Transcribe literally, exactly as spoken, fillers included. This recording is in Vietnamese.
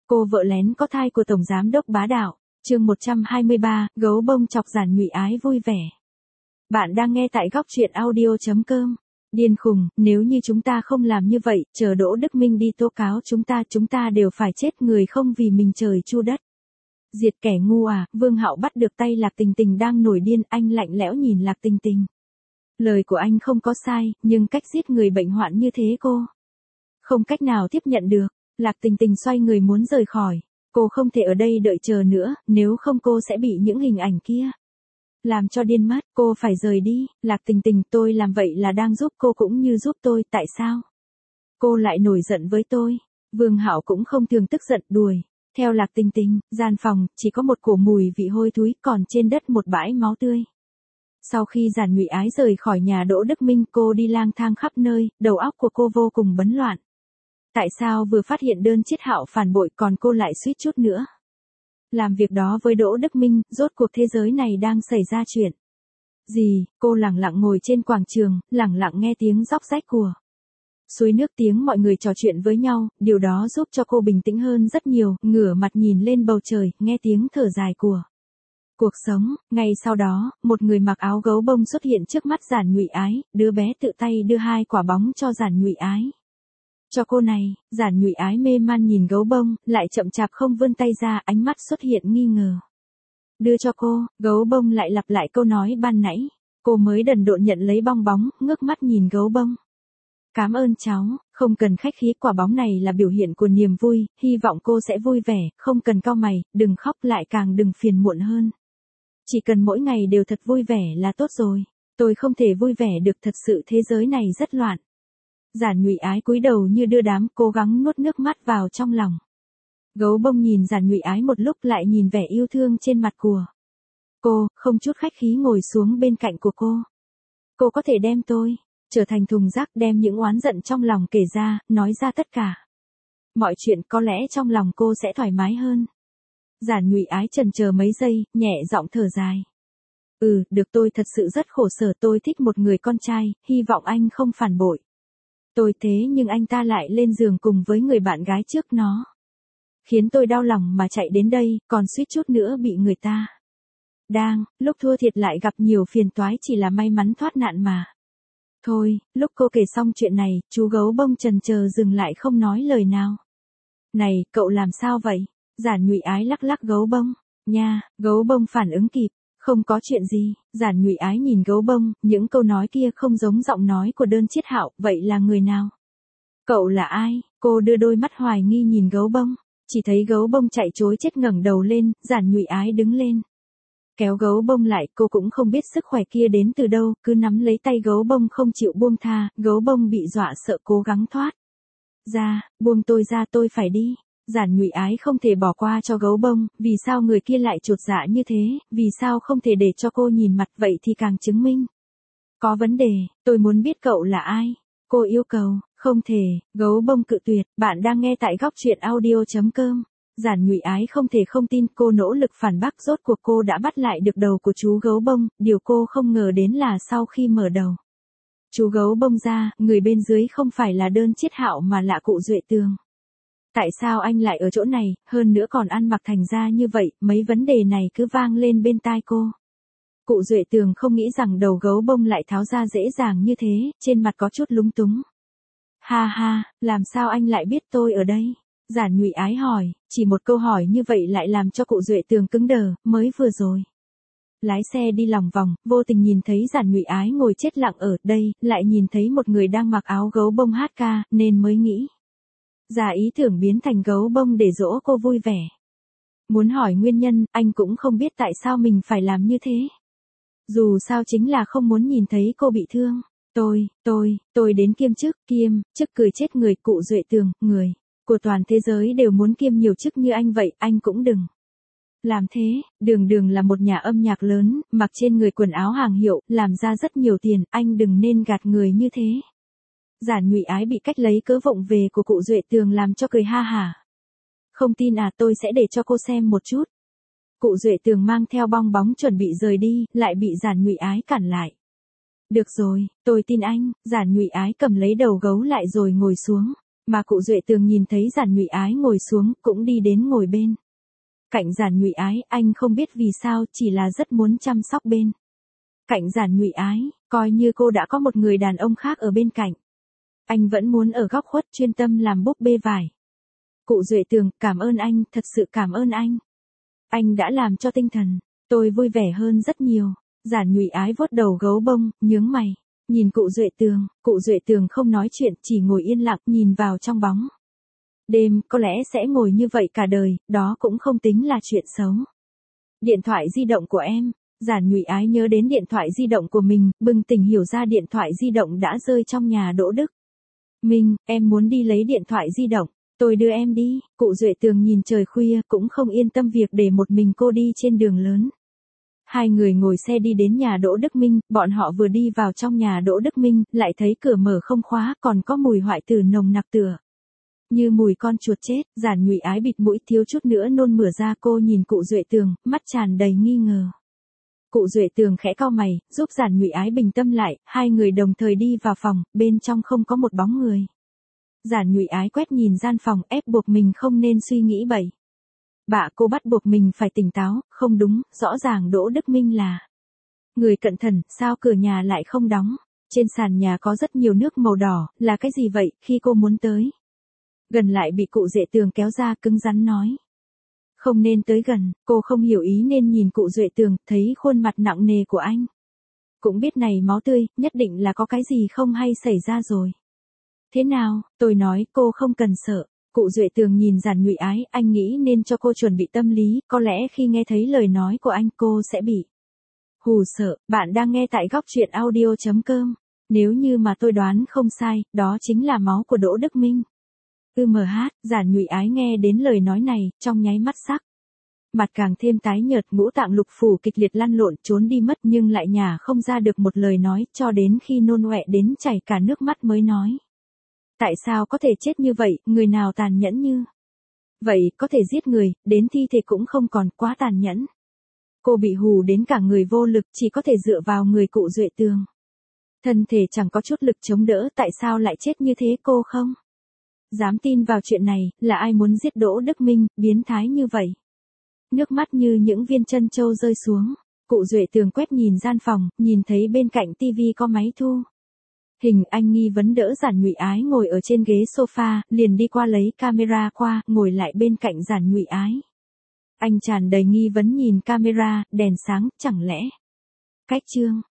Cô vợ lén có thai của Tổng Giám đốc bá đạo. Chương một trăm hai mươi ba, gấu bông chọc Giản Nhụy Ái vui vẻ. Bạn đang nghe tại góc truyện audio chấm com. Điên khùng, nếu như chúng ta không làm như vậy, chờ Đỗ Đức Minh đi tố cáo chúng ta, chúng ta đều phải chết người không vì mình trời chu đất. Diệt kẻ ngu à, Vương Hạo bắt được tay Lạc Tình Tình đang nổi điên, anh lạnh lẽo nhìn Lạc Tình Tình. Lời của anh không có sai, nhưng cách giết người bệnh hoạn như thế cô không cách nào tiếp nhận được. Lạc Tình Tình xoay người muốn rời khỏi. Cô không thể ở đây đợi chờ nữa, nếu không cô sẽ bị những hình ảnh kia làm cho điên mất. Cô phải rời đi. Lạc Tình Tình, tôi làm vậy là đang giúp cô cũng như giúp tôi, tại sao cô lại nổi giận với tôi? Vương Hạo cũng không thường tức giận, đuổi theo Lạc Tình Tình. Gian phòng chỉ có một cổ mùi vị hôi thối, còn trên đất một bãi máu tươi. Sau khi Giản Nhụy Ái rời khỏi nhà Đỗ Đức Minh, cô đi lang thang khắp nơi, đầu óc của cô vô cùng bấn loạn. Tại sao vừa phát hiện đơn Chiết Hạo phản bội còn cô lại suýt chút nữa làm việc đó với Đỗ Đức Minh? Rốt cuộc thế giới này đang xảy ra chuyện gì? Cô lẳng lặng ngồi trên quảng trường, lẳng lặng nghe tiếng róc rách của suối nước, tiếng mọi người trò chuyện với nhau, điều đó giúp cho cô bình tĩnh hơn rất nhiều, ngửa mặt nhìn lên bầu trời, nghe tiếng thở dài của cuộc sống. Ngay sau đó, một người mặc áo gấu bông xuất hiện trước mắt Giản Nhụy Ái, đứa bé tự tay đưa hai quả bóng cho Giản Nhụy Ái. Cho cô này. Giản Nhụy Ái mê man nhìn gấu bông, lại chậm chạp không vươn tay ra, ánh mắt xuất hiện nghi ngờ. Đưa cho cô. Gấu bông lại lặp lại câu nói ban nãy. Cô mới đần độn nhận lấy bong bóng, ngước mắt nhìn gấu bông. Cảm ơn cháu, không cần khách khí, quả bóng này là biểu hiện của niềm vui, hy vọng cô sẽ vui vẻ, không cần cau mày, đừng khóc, lại càng đừng phiền muộn hơn. Chỉ cần mỗi ngày đều thật vui vẻ là tốt rồi. Tôi không thể vui vẻ được, thật sự thế giới này rất loạn. Giản Nhụy Ái cúi đầu như đưa đám, cố gắng nuốt nước mắt vào trong lòng. Gấu bông nhìn Giản Nhụy Ái một lúc, lại nhìn vẻ yêu thương trên mặt của cô, không chút khách khí ngồi xuống bên cạnh của cô. Cô có thể đem tôi trở thành thùng rác, đem những oán giận trong lòng kể ra, nói ra tất cả mọi chuyện, có lẽ trong lòng cô sẽ thoải mái hơn. Giản Nhụy Ái chần chờ mấy giây, nhẹ giọng thở dài. Ừ, được, tôi thật sự rất khổ sở, tôi thích một người con trai, hy vọng anh không phản bội tôi, thế nhưng anh ta lại lên giường cùng với người bạn gái trước nó. Khiến tôi đau lòng mà chạy đến đây, còn suýt chút nữa bị người ta đang lúc thua thiệt lại gặp nhiều phiền toái, chỉ là may mắn thoát nạn mà. Thôi, lúc cô kể xong chuyện này, chú gấu bông chần chờ dừng lại không nói lời nào. Này, cậu làm sao vậy? Giản Nhụy Ái lắc lắc gấu bông. Nha, gấu bông phản ứng kịp. Không có chuyện gì. Giản Nhụy Ái nhìn gấu bông, những câu nói kia không giống giọng nói của đơn Chiết Hạo, vậy là người nào? Cậu là ai? Cô đưa đôi mắt hoài nghi nhìn gấu bông, chỉ thấy gấu bông chạy trối chết ngẩng đầu lên. Giản Nhụy Ái đứng lên, kéo gấu bông lại, cô cũng không biết sức khỏe kia đến từ đâu, cứ nắm lấy tay gấu bông không chịu buông tha. Gấu bông bị dọa sợ cố gắng thoát ra. Buông tôi ra, tôi phải đi. Giản Nhụy Ái không thể bỏ qua cho gấu bông, vì sao người kia lại chột dạ như thế, vì sao không thể để cho cô nhìn mặt, vậy thì càng chứng minh có vấn đề. Tôi muốn biết cậu là ai. Cô yêu cầu. Không thể. Gấu bông cự tuyệt. Bạn đang nghe tại góc truyện audio chấm com. Giản Nhụy Ái không thể không tin, cô nỗ lực phản bác, rốt cuộc cô đã bắt lại được đầu của chú gấu bông. Điều cô không ngờ đến là sau khi mở đầu chú gấu bông ra, người bên dưới không phải là đơn Chiết Hạo mà là cụ Duệ Tường. Tại sao anh lại ở chỗ này, hơn nữa còn ăn mặc thành ra như vậy? Mấy vấn đề này cứ vang lên bên tai cô. Cụ Duệ Tường không nghĩ rằng đầu gấu bông lại tháo ra dễ dàng như thế, trên mặt có chút lúng túng. Ha ha, làm sao anh lại biết tôi ở đây? Giản Nhụy Ái hỏi, chỉ một câu hỏi như vậy lại làm cho cụ Duệ Tường cứng đờ. Mới vừa rồi lái xe đi lòng vòng, vô tình nhìn thấy Giản Nhụy Ái ngồi chết lặng ở đây, lại nhìn thấy một người đang mặc áo gấu bông hát ca, nên mới nghĩ ra ý tưởng biến thành gấu bông để dỗ cô vui vẻ. Muốn hỏi nguyên nhân, anh cũng không biết tại sao mình phải làm như thế. Dù sao chính là không muốn nhìn thấy cô bị thương. Tôi, tôi, tôi đến kiêm chức, kiêm, chức cười chết người. Cụ Duệ Tường, người của toàn thế giới đều muốn kiêm nhiều chức như anh vậy, anh cũng đừng làm thế. Đường Đường là một nhà âm nhạc lớn, mặc trên người quần áo hàng hiệu, làm ra rất nhiều tiền, anh đừng nên gạt người như thế. Giản Nhụy Ái bị cách lấy cớ vụng về của cụ Duệ Tường làm cho cười ha hả. Không tin à, tôi sẽ để cho cô xem một chút. Cụ Duệ Tường mang theo bong bóng chuẩn bị rời đi, lại bị Giản Nhụy Ái cản lại. Được rồi, tôi tin anh. Giản Nhụy Ái cầm lấy đầu gấu lại rồi ngồi xuống. Mà cụ Duệ Tường nhìn thấy Giản Nhụy Ái ngồi xuống, cũng đi đến ngồi bên cạnh Giản Nhụy Ái, anh không biết vì sao, chỉ là rất muốn chăm sóc bên cạnh Giản Nhụy Ái, coi như cô đã có một người đàn ông khác ở bên cạnh. Anh vẫn muốn ở góc khuất chuyên tâm làm búp bê vải. Cụ Duệ Tường, cảm ơn anh, thật sự cảm ơn anh. Anh đã làm cho tinh thần tôi vui vẻ hơn rất nhiều. Giản Nhụy Ái vuốt đầu gấu bông, nhướng mày, nhìn cụ Duệ Tường. Cụ Duệ Tường không nói chuyện, chỉ ngồi yên lặng nhìn vào trong bóng đêm. Có lẽ sẽ ngồi như vậy cả đời, đó cũng không tính là chuyện xấu. Điện thoại di động của em. Giản Nhụy Ái nhớ đến điện thoại di động của mình, bừng tỉnh hiểu ra điện thoại di động đã rơi trong nhà Đỗ Đức Minh. Em muốn đi lấy điện thoại di động, tôi đưa em đi. Cụ Duệ Tường nhìn trời khuya, cũng không yên tâm việc để một mình cô đi trên đường lớn. Hai người ngồi xe đi đến nhà Đỗ Đức Minh, bọn họ vừa đi vào trong nhà Đỗ Đức Minh, lại thấy cửa mở không khóa, còn có mùi hoại tử nồng nặc tựa như mùi con chuột chết. Giản Nhụy Ái bịt mũi, thiếu chút nữa nôn mửa ra. Cô nhìn cụ Duệ Tường, mắt tràn đầy nghi ngờ. Cụ Duệ Tường khẽ cau mày, giúp Giản Nhụy Ái bình tâm lại. Hai người đồng thời đi vào phòng, bên trong không có một bóng người. Giản Nhụy Ái quét nhìn gian phòng, ép buộc mình không nên suy nghĩ bậy bạ. Cô bắt buộc mình phải tỉnh táo. Không đúng, rõ ràng Đỗ Đức Minh là người cẩn thận, sao cửa nhà lại không đóng? Trên sàn nhà có rất nhiều nước màu đỏ, là cái gì vậy? Khi cô muốn tới gần lại bị cụ Duệ Tường kéo ra, cứng rắn nói. Không nên tới gần. Cô không hiểu ý nên nhìn cụ Duệ Tường, thấy khuôn mặt nặng nề của anh. Cũng biết này máu tươi, nhất định là có cái gì không hay xảy ra rồi. Thế nào? Tôi nói cô không cần sợ. Cụ Duệ Tường nhìn Giản Nhụy Ái, anh nghĩ nên cho cô chuẩn bị tâm lý, có lẽ khi nghe thấy lời nói của anh cô sẽ bị hù sợ. Bạn đang nghe tại góc truyện audio chấm com. Nếu như mà tôi đoán không sai, đó chính là máu của Đỗ Đức Minh. ư em hát, Giản Nhụy Ái nghe đến lời nói này, trong nháy mắt sắc mặt càng thêm tái nhợt, ngũ tạng lục phủ kịch liệt lăn lộn trốn đi mất, nhưng lại nhả không ra được một lời nói, cho đến khi nôn ọe đến chảy cả nước mắt mới nói. Tại sao có thể chết như vậy, người nào tàn nhẫn như vậy, có thể giết người, đến thi thể cũng không còn, quá tàn nhẫn. Cô bị hù đến cả người vô lực, chỉ có thể dựa vào người cụ Duệ Tường. Thân thể chẳng có chút lực chống đỡ, tại sao lại chết như thế? Cô không dám tin vào chuyện này, là ai muốn giết Đỗ Đức Minh, biến thái như vậy? Nước mắt như những viên trân châu rơi xuống. Cụ Duệ Tường quét nhìn gian phòng, nhìn thấy bên cạnh tivi có máy thu hình. Anh nghi vấn đỡ Giản Nhụy Ái ngồi ở trên ghế sofa, liền đi qua lấy camera qua, ngồi lại bên cạnh Giản Nhụy Ái. Anh tràn đầy nghi vấn nhìn camera, đèn sáng, chẳng lẽ cách chương